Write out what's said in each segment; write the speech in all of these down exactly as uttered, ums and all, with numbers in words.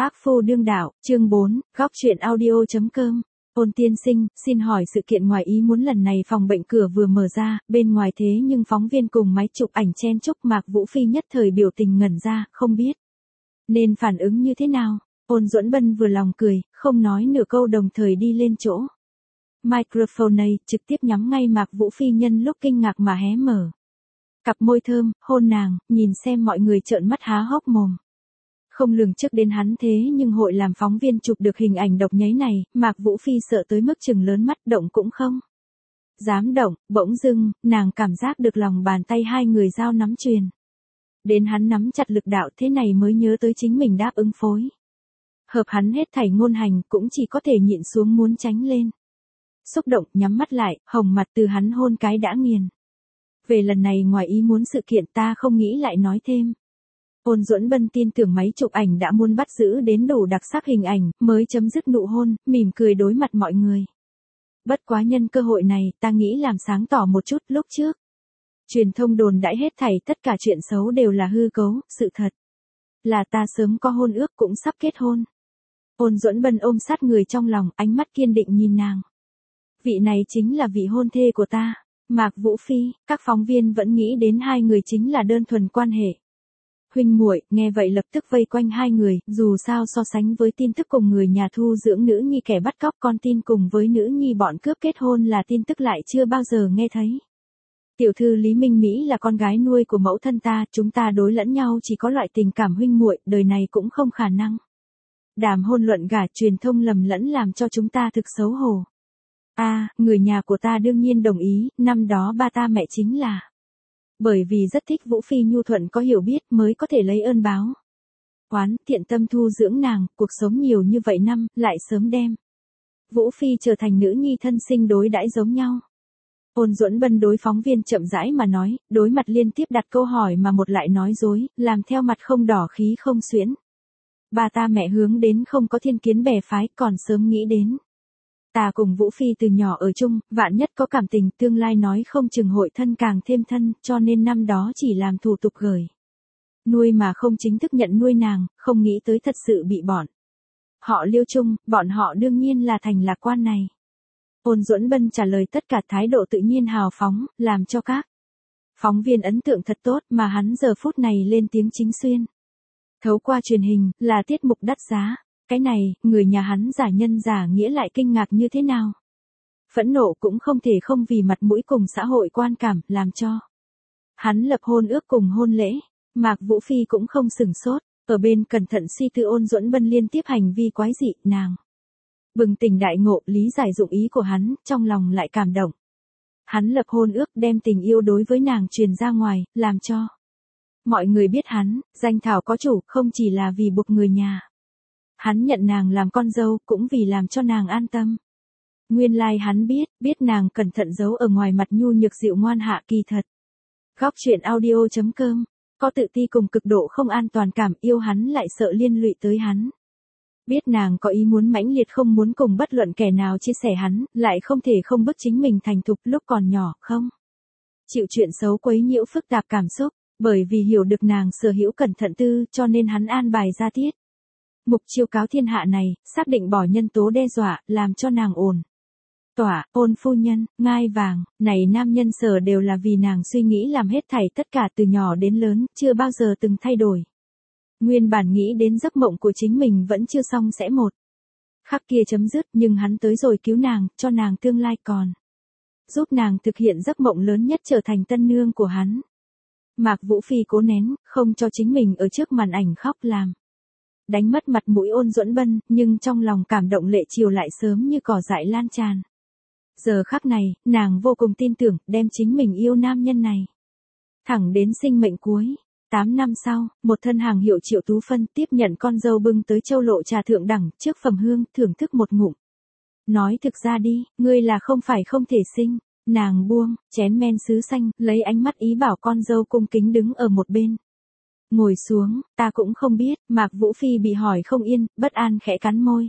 Ác phu đương đạo, chương bốn, góc truyện audio.com. Ôn tiên sinh, xin hỏi sự kiện ngoài ý muốn lần này phòng bệnh cửa vừa mở ra, bên ngoài thế nhưng phóng viên cùng máy chụp ảnh chen chúc, Mạc Vũ Phi nhất thời biểu tình ngẩn ra, không biết nên phản ứng như thế nào. Ôn Duẫn Bân vừa lòng cười, không nói nửa câu đồng thời đi lên chỗ microphone này, trực tiếp nhắm ngay Mạc Vũ Phi nhân lúc kinh ngạc mà hé mở cặp môi thơm, hôn nàng, nhìn xem mọi người trợn mắt há hốc mồm. Không lường trước đến hắn thế nhưng hội làm phóng viên chụp được hình ảnh độc nháy này, Mạc Vũ Phi sợ tới mức chừng lớn mắt, động cũng không dám động. Bỗng dưng, nàng cảm giác được lòng bàn tay hai người giao nắm truyền đến hắn nắm chặt lực đạo, thế này mới nhớ tới chính mình đáp ứng phối hợp hắn hết thảy ngôn hành, cũng chỉ có thể nhịn xuống muốn tránh lên. Xúc động, nhắm mắt lại, hồng mặt từ hắn hôn cái đã nghiền. Về lần này ngoài ý muốn sự kiện ta không nghĩ lại nói thêm. Ôn Duẫn Bân tin tưởng máy chụp ảnh đã muốn bắt giữ đến đủ đặc sắc hình ảnh, mới chấm dứt nụ hôn, mỉm cười đối mặt mọi người. Bất quá nhân cơ hội này, ta nghĩ làm sáng tỏ một chút. Lúc trước truyền thông đồn đãi hết thảy tất cả chuyện xấu đều là hư cấu, sự thật là ta sớm có hôn ước cũng sắp kết hôn. Ôn Duẫn Bân ôm sát người trong lòng, ánh mắt kiên định nhìn nàng. Vị này chính là vị hôn thê của ta. Mạc Vũ Phi, các phóng viên vẫn nghĩ đến hai người chính là đơn thuần quan hệ huynh muội, nghe vậy lập tức vây quanh hai người, dù sao so sánh với tin tức cùng người nhà thu dưỡng nữ nhi kẻ bắt cóc con tin cùng với nữ nhi bọn cướp kết hôn là tin tức lại chưa bao giờ nghe thấy. Tiểu thư Lý Minh Mỹ là con gái nuôi của mẫu thân ta, chúng ta đối lẫn nhau chỉ có loại tình cảm huynh muội, đời này cũng không khả năng đàm hôn luận gả, truyền thông lầm lẫn làm cho chúng ta thực xấu hổ. A, à, người nhà của ta đương nhiên đồng ý, năm đó ba ta mẹ chính là bởi vì rất thích Vũ Phi nhu thuận có hiểu biết mới có thể lấy ơn báo oán, thiện tâm thu dưỡng nàng, cuộc sống nhiều như vậy năm, lại sớm đem Vũ Phi trở thành nữ nhi thân sinh đối đãi giống nhau. Ôn Duẫn Bân đối phóng viên chậm rãi mà nói, đối mặt liên tiếp đặt câu hỏi mà một lại nói dối, làm theo mặt không đỏ khí không xuyễn. Ba ta mẹ hướng đến không có thiên kiến bè phái, còn sớm nghĩ đến ta cùng Vũ Phi từ nhỏ ở chung, vạn nhất có cảm tình, tương lai nói không chừng hội thân càng thêm thân, cho nên năm đó chỉ làm thủ tục gửi nuôi mà không chính thức nhận nuôi nàng, không nghĩ tới thật sự bị bọn họ liêu chung, bọn họ đương nhiên là thành lạc quan này. Ôn Duẫn Bân trả lời tất cả thái độ tự nhiên hào phóng, làm cho các phóng viên ấn tượng thật tốt, mà hắn giờ phút này lên tiếng chính xuyên thấu qua truyền hình, là tiết mục đắt giá. Cái này, người nhà hắn giả nhân giả nghĩa lại kinh ngạc như thế nào? Phẫn nộ cũng không thể không vì mặt mũi cùng xã hội quan cảm, làm cho hắn lập hôn ước cùng hôn lễ. Mạc Vũ Phi cũng không sửng sốt, ở bên cẩn thận suy tư Ôn Duẫn Bân liên tiếp hành vi quái dị, nàng bừng tỉnh đại ngộ, lý giải dụng ý của hắn, trong lòng lại cảm động. Hắn lập hôn ước đem tình yêu đối với nàng truyền ra ngoài, làm cho mọi người biết hắn, danh thảo có chủ, không chỉ là vì buộc người nhà. Hắn nhận nàng làm con dâu, cũng vì làm cho nàng an tâm. Nguyên lai like hắn biết, biết nàng cẩn thận giấu ở ngoài mặt nhu nhược dịu ngoan hạ, kỳ thật góc truyện audio.com, có tự ti cùng cực độ không an toàn cảm, yêu hắn lại sợ liên lụy tới hắn. Biết nàng có ý muốn mãnh liệt không muốn cùng bất luận kẻ nào chia sẻ hắn, lại không thể không bức chính mình thành thục lúc còn nhỏ, không chịu chuyện xấu quấy nhiễu phức tạp cảm xúc, bởi vì hiểu được nàng sở hữu cẩn thận tư, cho nên hắn an bài ra tiết mục chiêu cáo thiên hạ này, xác định bỏ nhân tố đe dọa, làm cho nàng ổn tỏa. Ôn phu nhân, ngai vàng, này nam nhân sở đều là vì nàng suy nghĩ làm hết thảy tất cả từ nhỏ đến lớn, chưa bao giờ từng thay đổi. Nguyên bản nghĩ đến giấc mộng của chính mình vẫn chưa xong sẽ một khắc kia chấm dứt, nhưng hắn tới rồi cứu nàng, cho nàng tương lai còn giúp nàng thực hiện giấc mộng lớn nhất, trở thành tân nương của hắn. Mạc Vũ Phi cố nén, không cho chính mình ở trước màn ảnh khóc làm đánh mất mặt mũi Ôn Duẫn Bân, nhưng trong lòng cảm động lệ chiều lại sớm như cỏ dại lan tràn. Giờ khắc này, nàng vô cùng tin tưởng, đem chính mình yêu nam nhân này thẳng đến sinh mệnh cuối. Tám năm sau, một thân hàng hiệu Triệu Tú Phân tiếp nhận con dâu bưng tới châu lộ trà thượng đẳng, trước phẩm hương, thưởng thức một ngụm. Nói thực ra đi, ngươi là không phải không thể sinh. Nàng buông chén men sứ xanh, lấy ánh mắt ý bảo con dâu cung kính đứng ở một bên. Ngồi xuống, ta cũng không biết. Mạc Vũ Phi bị hỏi không yên, bất an khẽ cắn môi.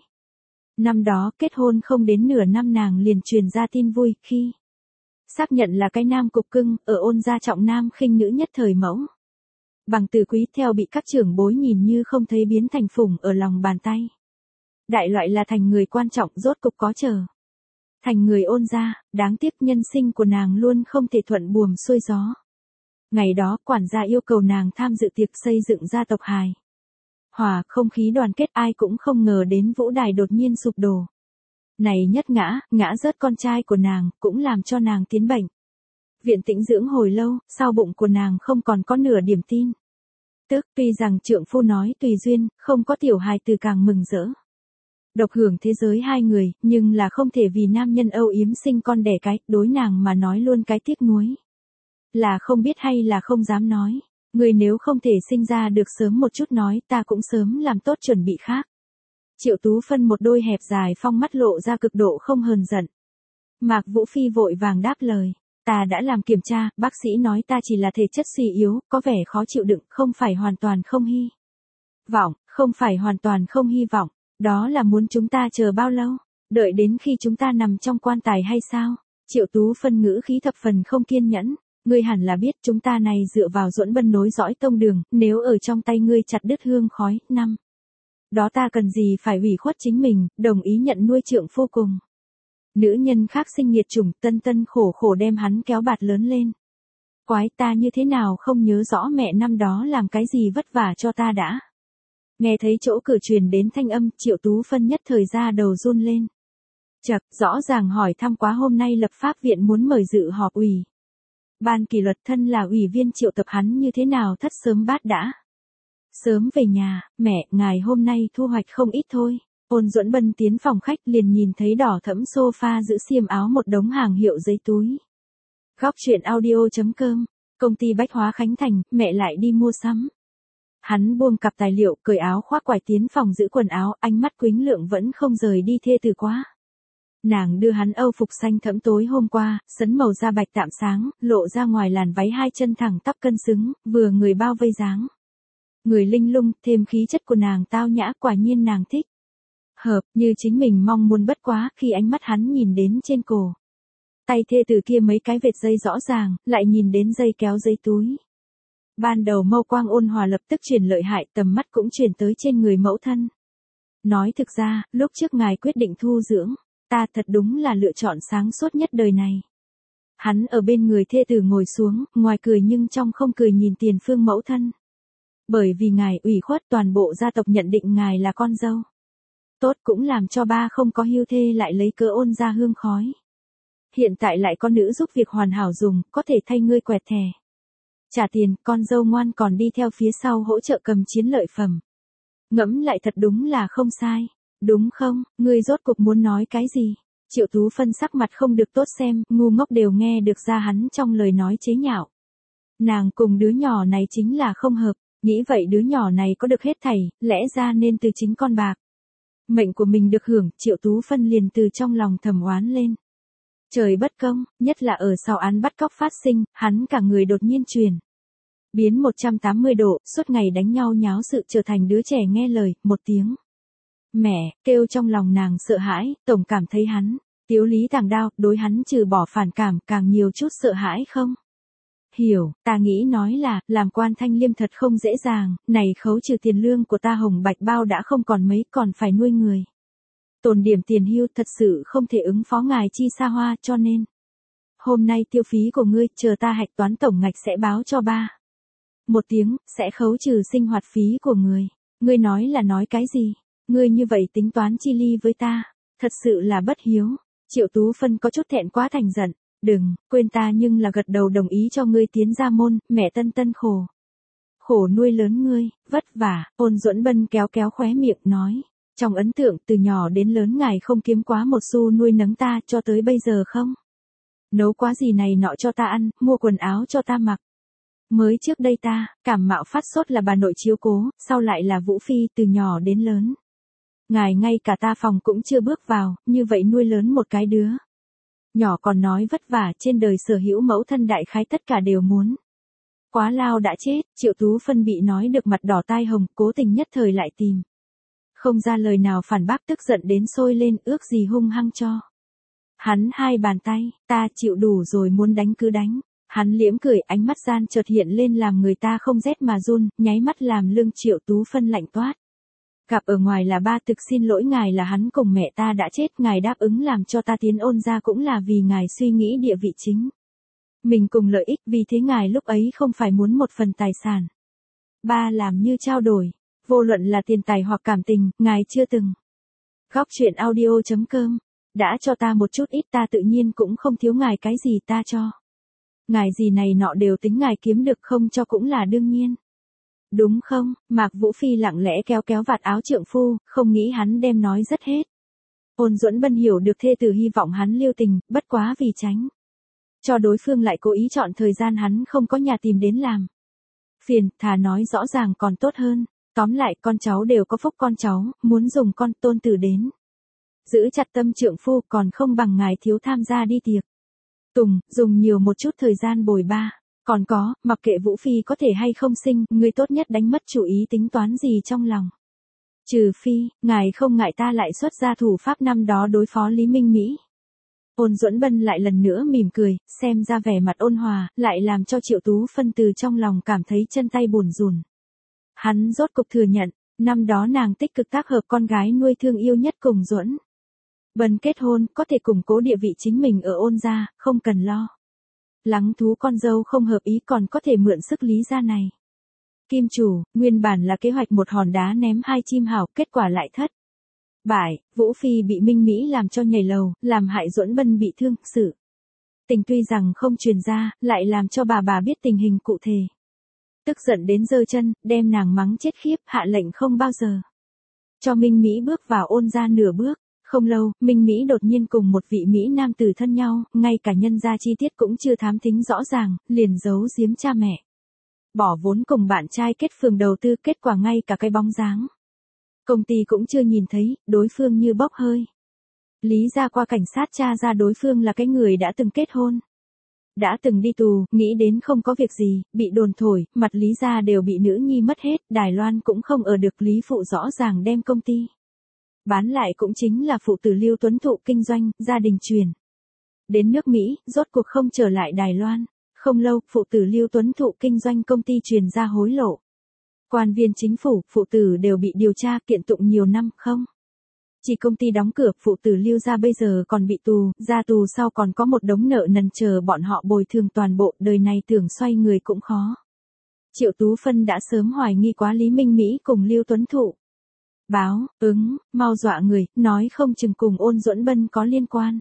Năm đó, kết hôn không đến nửa năm nàng liền truyền ra tin vui, khi xác nhận là cái nam cục cưng, ở Ôn gia trọng nam khinh nữ nhất thời mẫu Bằng từ quý theo bị các trưởng bối nhìn như không thấy biến thành phủng ở lòng bàn tay. Đại loại là thành người quan trọng rốt cục có chờ. Thành người ôn gia, đáng tiếc nhân sinh của nàng luôn không thể thuận buồm xuôi gió. Ngày đó quản gia yêu cầu nàng tham dự tiệc xây dựng gia tộc hài. Hòa không khí đoàn kết ai cũng không ngờ đến vũ đài đột nhiên sụp đổ. Này nhất ngã, ngã rớt con trai của nàng, cũng làm cho nàng tiến bệnh. Viện tĩnh dưỡng hồi lâu, sau bụng của nàng không còn có nửa điểm tin. Tức tuy rằng trượng phu nói tùy duyên, không có tiểu hài từ càng mừng rỡ. Độc hưởng thế giới hai người, nhưng là không thể vì nam nhân âu yếm sinh con đẻ cái, đối nàng mà nói luôn cái tiếc nuối. Là không biết hay là không dám nói. Người nếu không thể sinh ra được sớm một chút nói ta cũng sớm làm tốt chuẩn bị khác. Triệu Tú Phân một đôi hẹp dài phong mắt lộ ra cực độ không hờn giận. Mạc Vũ Phi vội vàng đáp lời. Ta đã làm kiểm tra, bác sĩ nói ta chỉ là thể chất suy yếu, có vẻ khó chịu đựng, không phải hoàn toàn không hy vọng, không phải hoàn toàn không hy vọng. Đó là muốn chúng ta chờ bao lâu? Đợi đến khi chúng ta nằm trong quan tài hay sao? Triệu Tú Phân ngữ khí thập phần không kiên nhẫn. Ngươi hẳn là biết chúng ta này dựa vào Duẫn Bân nối dõi tông đường, nếu ở trong tay ngươi chặt đứt hương khói, năm. Đó ta cần gì phải ủy khuất chính mình, đồng ý nhận nuôi trượng phu cùng. Nữ nhân khác sinh nghiệt chủng, tân tân khổ khổ đem hắn kéo bạt lớn lên. Quái ta như thế nào không nhớ rõ mẹ năm đó làm cái gì vất vả cho ta đã. Nghe thấy chỗ cửa truyền đến thanh âm, Triệu Tú Phân nhất thời ra đầu run lên. Chật, rõ ràng hỏi thăm quá hôm nay lập pháp viện muốn mời dự họp ủy. Ban kỷ luật thân là ủy viên triệu tập hắn như thế nào thất sớm bát đã. Sớm về nhà, mẹ, ngài hôm nay thu hoạch không ít thôi. Ôn Duẫn Bân tiến phòng khách liền nhìn thấy đỏ thẫm sofa giữ xiêm áo một đống hàng hiệu giấy túi. Góc truyện audio.com, công ty bách hóa Khánh Thành, mẹ lại đi mua sắm. Hắn buông cặp tài liệu, cởi áo khoác quải tiến phòng giữ quần áo, ánh mắt Quýnh Lượng vẫn không rời đi thê từ quá. Nàng đưa hắn âu phục xanh thẫm tối hôm qua, sấn màu da bạch tạm sáng, lộ ra ngoài làn váy hai chân thẳng tắp cân xứng, vừa người bao vây dáng. Người linh lung, thêm khí chất của nàng tao nhã, quả nhiên nàng thích. Hợp, như chính mình mong muốn bất quá, khi ánh mắt hắn nhìn đến trên cổ. Tay thê từ kia mấy cái vệt dây rõ ràng, lại nhìn đến dây kéo dây túi. Ban đầu mâu quang ôn hòa lập tức chuyển lợi hại, tầm mắt cũng chuyển tới trên người mẫu thân. Nói thực ra, lúc trước ngài quyết định thu dưỡng. Ta thật đúng là lựa chọn sáng suốt nhất đời này. Hắn ở bên người thê tử ngồi xuống, ngoài cười nhưng trong không cười nhìn Tiền Phương mẫu thân. Bởi vì ngài ủy khuất toàn bộ gia tộc nhận định ngài là con dâu. Tốt cũng làm cho ba không có hưu thê lại lấy cớ ôn ra hương khói. Hiện tại lại có nữ giúp việc hoàn hảo dùng, có thể thay ngươi quẹt thẻ. Trả tiền, con dâu ngoan còn đi theo phía sau hỗ trợ cầm chiến lợi phẩm. Ngẫm lại thật đúng là không sai. Đúng không, ngươi rốt cuộc muốn nói cái gì? Triệu Tú Phân sắc mặt không được tốt xem, ngu ngốc đều nghe được ra hắn trong lời nói chế nhạo. Nàng cùng đứa nhỏ này chính là không hợp, nghĩ vậy đứa nhỏ này có được hết thảy, lẽ ra nên từ chính con bạc. Mệnh của mình được hưởng, Triệu Tú Phân liền từ trong lòng thầm oán lên. Trời bất công, nhất là ở sau án bắt cóc phát sinh, hắn cả người đột nhiên truyền. Biến một trăm tám mươi độ, suốt ngày đánh nhau nháo sự trở thành đứa trẻ nghe lời, một tiếng. Mẹ, kêu trong lòng nàng sợ hãi, tổng cảm thấy hắn, tiếu lý tàng đao, đối hắn trừ bỏ phản cảm, càng nhiều chút sợ hãi không? Hiểu, ta nghĩ nói là, làm quan thanh liêm thật không dễ dàng, này khấu trừ tiền lương của ta hồng bạch bao đã không còn mấy, còn phải nuôi người. Tồn điểm tiền hưu thật sự không thể ứng phó ngài chi xa hoa cho nên. Hôm nay tiêu phí của ngươi, chờ ta hạch toán tổng ngạch sẽ báo cho ba. Một tiếng, sẽ khấu trừ sinh hoạt phí của người. Ngươi nói là nói cái gì? Ngươi như vậy tính toán chi ly với ta, thật sự là bất hiếu. Triệu Tú Phân có chút thẹn quá thành giận, đừng, quên ta nhưng là gật đầu đồng ý cho ngươi tiến ra môn, mẹ tân tân khổ. Khổ nuôi lớn ngươi, vất vả, Ôn Duẫn Bân kéo kéo khóe miệng nói. Trong ấn tượng từ nhỏ đến lớn ngài không kiếm quá một xu nuôi nấng ta cho tới bây giờ không? Nấu quá gì này nọ cho ta ăn, mua quần áo cho ta mặc. Mới trước đây ta, cảm mạo phát sốt là bà nội chiếu cố, sau lại là Vũ Phi từ nhỏ đến lớn. Ngài ngay cả ta phòng cũng chưa bước vào, như vậy nuôi lớn một cái đứa. Nhỏ còn nói vất vả trên đời sở hữu mẫu thân đại khái tất cả đều muốn. Quá lao đã chết, Triệu Tú Phân bị nói được mặt đỏ tai hồng, cố tình nhất thời lại tìm. Không ra lời nào phản bác tức giận đến sôi lên ước gì hung hăng cho. Hắn hai bàn tay, ta chịu đủ rồi muốn đánh cứ đánh. Hắn liễm cười, ánh mắt gian chợt hiện lên làm người ta không rét mà run, nháy mắt làm lưng Triệu Tú Phân lạnh toát. Gặp ở ngoài là ba, thực xin lỗi ngài là hắn cùng mẹ ta đã chết, ngài đáp ứng làm cho ta tiến Ôn gia cũng là vì ngài suy nghĩ địa vị chính. Mình cùng lợi ích, vì thế ngài lúc ấy không phải muốn một phần tài sản. Ba làm như trao đổi, vô luận là tiền tài hoặc cảm tình, ngài chưa từng. Góc truyện audio chấm com, đã cho ta một chút ít ta tự nhiên cũng không thiếu ngài cái gì ta cho. Ngài gì này nọ đều tính ngài kiếm được, không cho cũng là đương nhiên. Đúng không? Mạc Vũ Phi lặng lẽ kéo kéo vạt áo trượng phu, không nghĩ hắn đem nói rất hết. Ôn Duẫn Bân hiểu được thê tử hy vọng hắn lưu tình, bất quá vì tránh cho đối phương lại cố ý chọn thời gian hắn không có nhà tìm đến làm phiền, thà nói rõ ràng còn tốt hơn. Tóm lại con cháu đều có phúc, con cháu muốn dùng con tôn tử đến giữ chặt tâm trượng phu còn không bằng ngài thiếu tham gia đi tiệc tùng, dùng nhiều một chút thời gian bồi ba. Còn có, mặc kệ Vũ Phi có thể hay không sinh, người tốt nhất đánh mất chủ ý tính toán gì trong lòng. Trừ phi, ngài không ngại ta lại xuất ra thủ pháp năm đó đối phó Lý Minh Mỹ. Ôn Duẫn Bân lại lần nữa mỉm cười, xem ra vẻ mặt ôn hòa, lại làm cho Triệu Tú Phân từ trong lòng cảm thấy chân tay buồn rùn. Hắn rốt cục thừa nhận, năm đó nàng tích cực tác hợp con gái nuôi thương yêu nhất cùng Duẫn Bân kết hôn, có thể củng cố địa vị chính mình ở Ôn gia, không cần lo lắng thú con dâu không hợp ý, còn có thể mượn sức Lý gia này. Kim chủ, nguyên bản là kế hoạch một hòn đá ném hai chim hảo, kết quả lại thất bại, Vũ Phi bị Minh Mỹ làm cho nhảy lầu, làm hại Duẫn Bân bị thương, sự tình tuy rằng không truyền ra, lại làm cho bà bà biết tình hình cụ thể. Tức giận đến giơ chân, đem nàng mắng chết khiếp, hạ lệnh không bao giờ cho Minh Mỹ bước vào Ôn gia nửa bước. Không lâu, Minh Mỹ đột nhiên cùng một vị Mỹ nam tử thân nhau, ngay cả nhân gia chi tiết cũng chưa thám thính rõ ràng, liền giấu giếm cha mẹ. Bỏ vốn cùng bạn trai kết phường đầu tư, kết quả ngay cả cái bóng dáng công ty cũng chưa nhìn thấy, đối phương như bốc hơi. Lý gia qua cảnh sát tra ra đối phương là cái người đã từng kết hôn, đã từng đi tù, nghĩ đến không có việc gì, bị đồn thổi, mặt Lý gia đều bị nữ nhi mất hết, Đài Loan cũng không ở được, Lý phụ rõ ràng đem công ty bán lại, cũng chính là phụ tử Lưu Tuấn Thụ kinh doanh, gia đình truyền đến nước Mỹ, rốt cuộc không trở lại Đài Loan. Không lâu, phụ tử Lưu Tuấn Thụ kinh doanh công ty truyền ra hối lộ. Quan viên chính phủ, phụ tử đều bị điều tra, kiện tụng nhiều năm, không chỉ công ty đóng cửa, phụ tử Lưu gia bây giờ còn bị tù, ra tù sau còn có một đống nợ nần chờ bọn họ bồi thường toàn bộ, đời này tưởng xoay người cũng khó. Triệu Tú Phân đã sớm hoài nghi quá Lý Minh Mỹ cùng Lưu Tuấn Thụ. Báo, ứng, mau dọa người, nói không chừng cùng Ôn Duẫn Bân có liên quan.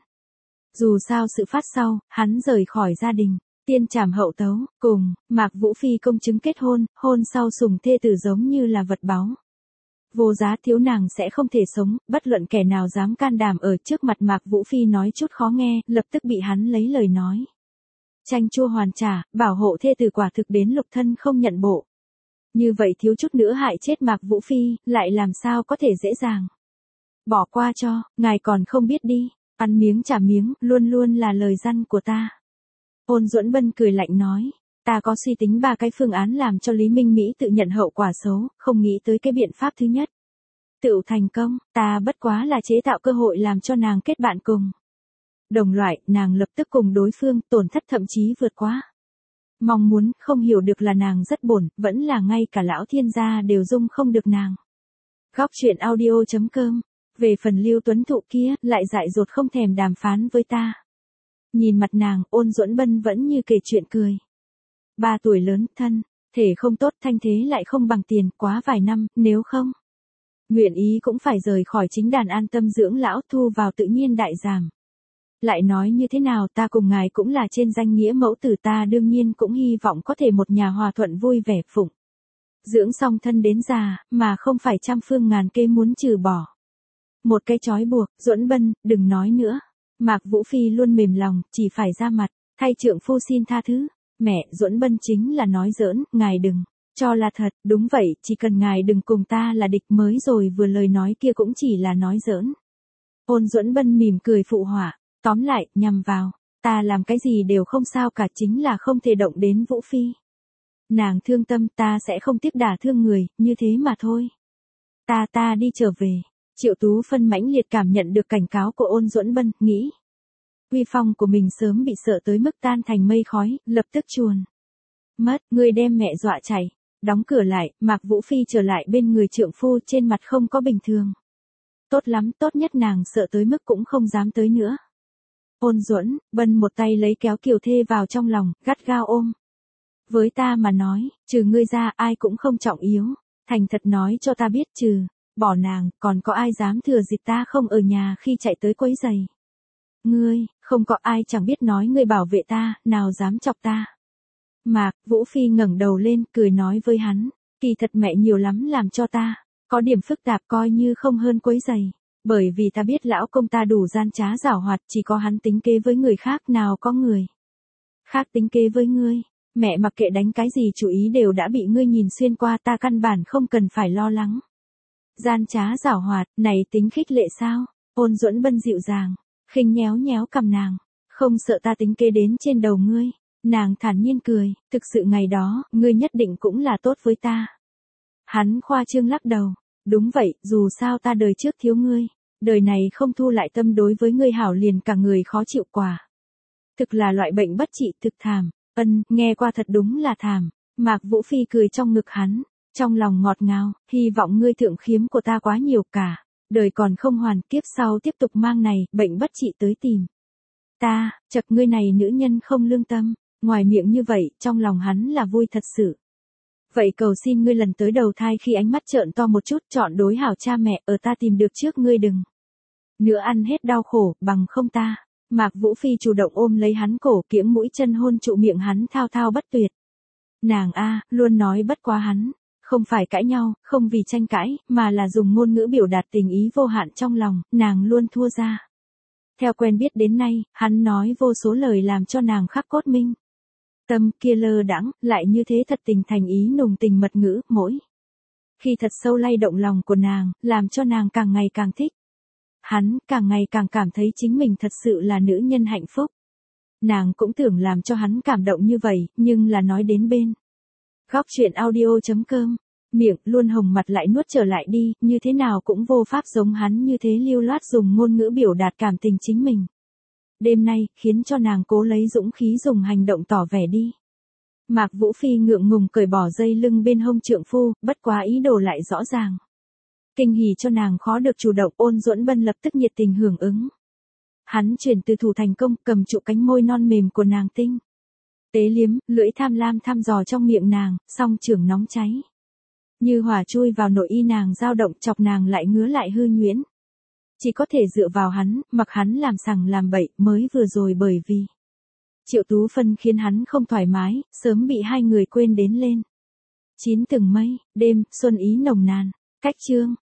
Dù sao sự phát sau, hắn rời khỏi gia đình, tiên trảm hậu tấu, cùng Mạc Vũ Phi công chứng kết hôn, hôn sau sủng thê tử giống như là vật báu. Vô giá, thiếu nàng sẽ không thể sống, bất luận kẻ nào dám can đảm ở trước mặt Mạc Vũ Phi nói chút khó nghe, lập tức bị hắn lấy lời nói chanh chua hoàn trả, bảo hộ thê tử quả thực đến lục thân không nhận bộ. Như vậy thiếu chút nữa hại chết Mạc Vũ Phi, lại làm sao có thể dễ dàng bỏ qua cho, ngài còn không biết đi, ăn miếng trả miếng, luôn luôn là lời răn của ta. Ôn Duẫn Bân cười lạnh nói, ta có suy tính ba cái phương án làm cho Lý Minh Mỹ tự nhận hậu quả xấu, không nghĩ tới cái biện pháp thứ nhất tựu thành công, ta bất quá là chế tạo cơ hội làm cho nàng kết bạn cùng đồng loại, nàng lập tức cùng đối phương tổn thất thậm chí vượt quá mong muốn, không hiểu được là nàng rất bổn, vẫn là ngay cả lão thiên gia đều dung không được nàng. Góc truyện audio chấm com, về phần Lưu Tuấn Thụ kia, lại dại dột không thèm đàm phán với ta. Nhìn mặt nàng, Ôn Duẫn Bân vẫn như kể chuyện cười. Ba tuổi lớn, thân thể không tốt, thanh thế lại không bằng tiền, quá vài năm, nếu không nguyện ý cũng phải rời khỏi chính đàn an tâm dưỡng lão, thu vào tự nhiên đại giảm. Lại nói như thế nào, ta cùng ngài cũng là trên danh nghĩa mẫu tử, ta đương nhiên cũng hy vọng có thể một nhà hòa thuận vui vẻ phụng dưỡng song thân đến già, mà không phải trăm phương ngàn kế muốn trừ bỏ một cái trói buộc. Duẫn Bân, đừng nói nữa. Mạc Vũ Phi luôn mềm lòng, chỉ phải ra mặt thay trượng phu xin tha thứ. Mẹ, Duẫn Bân chính là nói giỡn, ngài đừng cho là thật. Đúng vậy, chỉ cần ngài đừng cùng ta là địch, mới rồi vừa lời nói kia cũng chỉ là nói giỡn. Ôn Duẫn Bân mỉm cười phụ họa. Tóm lại, nhằm vào ta làm cái gì đều không sao cả, chính là không thể động đến Vũ Phi. Nàng thương tâm, ta sẽ không tiếp đả thương người, như thế mà thôi. Ta ta đi trở về. Triệu Tú Phân mãnh liệt cảm nhận được cảnh cáo của Ôn Duẫn Bân, nghĩ uy phong của mình sớm bị sợ tới mức tan thành mây khói, lập tức chuồn mất, người đem mẹ dọa chạy. Đóng cửa lại, Mạc Vũ Phi trở lại bên người trượng phu, trên mặt không có bình thường. Tốt lắm, tốt nhất nàng sợ tới mức cũng không dám tới nữa. Ôn Duẫn, Bân một tay lấy kéo Kiều Thê vào trong lòng, gắt gao ôm. Với ta mà nói, trừ ngươi ra ai cũng không trọng yếu. Thành thật nói cho ta biết, trừ bỏ nàng, còn có ai dám thừa dịp ta không ở nhà khi chạy tới quấy giày. Ngươi, không có ai chẳng biết nói ngươi bảo vệ ta, nào dám chọc ta. Mạc Vũ Phi ngẩng đầu lên, cười nói với hắn, kỳ thật mẹ nhiều lắm làm cho ta, có điểm phức tạp coi như không hơn quấy giày. Bởi vì ta biết lão công ta đủ gian trá giảo hoạt, chỉ có hắn tính kế với người khác, nào có người khác tính kế với ngươi. Mẹ mặc kệ đánh cái gì chủ ý đều đã bị ngươi nhìn xuyên qua, ta căn bản không cần phải lo lắng. Gian trá giảo hoạt, này tính khích lệ sao? Ôn Duẫn Bân dịu dàng, khinh nhéo nhéo cầm nàng, không sợ ta tính kế đến trên đầu ngươi. Nàng thản nhiên cười, thực sự ngày đó, ngươi nhất định cũng là tốt với ta. Hắn khoa trương lắc đầu, đúng vậy, dù sao ta đời trước thiếu ngươi, đời này không thu lại tâm đối với ngươi hảo liền cả người khó chịu quả. Thực là loại bệnh bất trị, thực thảm. Ân, nghe qua thật đúng là thảm. Mạc Vũ Phi cười trong ngực hắn, trong lòng ngọt ngào, hy vọng ngươi thượng khiếm của ta quá nhiều cả, đời còn không hoàn, kiếp sau tiếp tục mang này, bệnh bất trị tới tìm ta, chật ngươi này nữ nhân không lương tâm. Ngoài miệng như vậy, trong lòng hắn là vui thật sự. Vậy cầu xin ngươi lần tới đầu thai khi ánh mắt trợn to một chút, chọn đối hảo cha mẹ, ở ta tìm được trước ngươi đừng nữa ăn hết đau khổ, bằng không ta. Mạc Vũ Phi chủ động ôm lấy hắn cổ, kiễng mũi chân hôn trụ miệng hắn thao thao bất tuyệt. Nàng a, luôn nói bất quá hắn, không phải cãi nhau, không vì tranh cãi, mà là dùng ngôn ngữ biểu đạt tình ý vô hạn trong lòng, nàng luôn thua ra. Theo quen biết đến nay, hắn nói vô số lời làm cho nàng khắc cốt minh tâm, kia lơ đãng, lại như thế thật tình thành ý nùng tình mật ngữ, mỗi khi thật sâu lay động lòng của nàng, làm cho nàng càng ngày càng thích. Hắn càng ngày càng cảm thấy chính mình thật sự là nữ nhân hạnh phúc. Nàng cũng tưởng làm cho hắn cảm động như vậy, nhưng là nói đến bên góc chuyện audio chấm com, miệng luôn hồng mặt lại nuốt trở lại đi, như thế nào cũng vô pháp giống hắn như thế lưu loát dùng ngôn ngữ biểu đạt cảm tình chính mình. Đêm nay, khiến cho nàng cố lấy dũng khí dùng hành động tỏ vẻ đi. Mạc Vũ Phi ngượng ngùng cởi bỏ dây lưng bên hông trượng phu, bất quá ý đồ lại rõ ràng. Kinh hỉ cho nàng khó được chủ động, Ôn Duẫn Bân lập tức nhiệt tình hưởng ứng. Hắn chuyển từ thủ thành công, cầm trụ cánh môi non mềm của nàng tinh tế liếm, lưỡi tham lam thăm dò trong miệng nàng, song trưởng nóng cháy. Như hỏa chui vào nội y nàng dao động, chọc nàng lại ngứa lại hư nhuyễn. Chỉ có thể dựa vào hắn, mặc hắn làm sằng làm bậy, mới vừa rồi bởi vì Triệu Tú Phân khiến hắn không thoải mái, sớm bị hai người quên đến lên chín tầng mây, đêm, xuân ý nồng nàn. Cách chương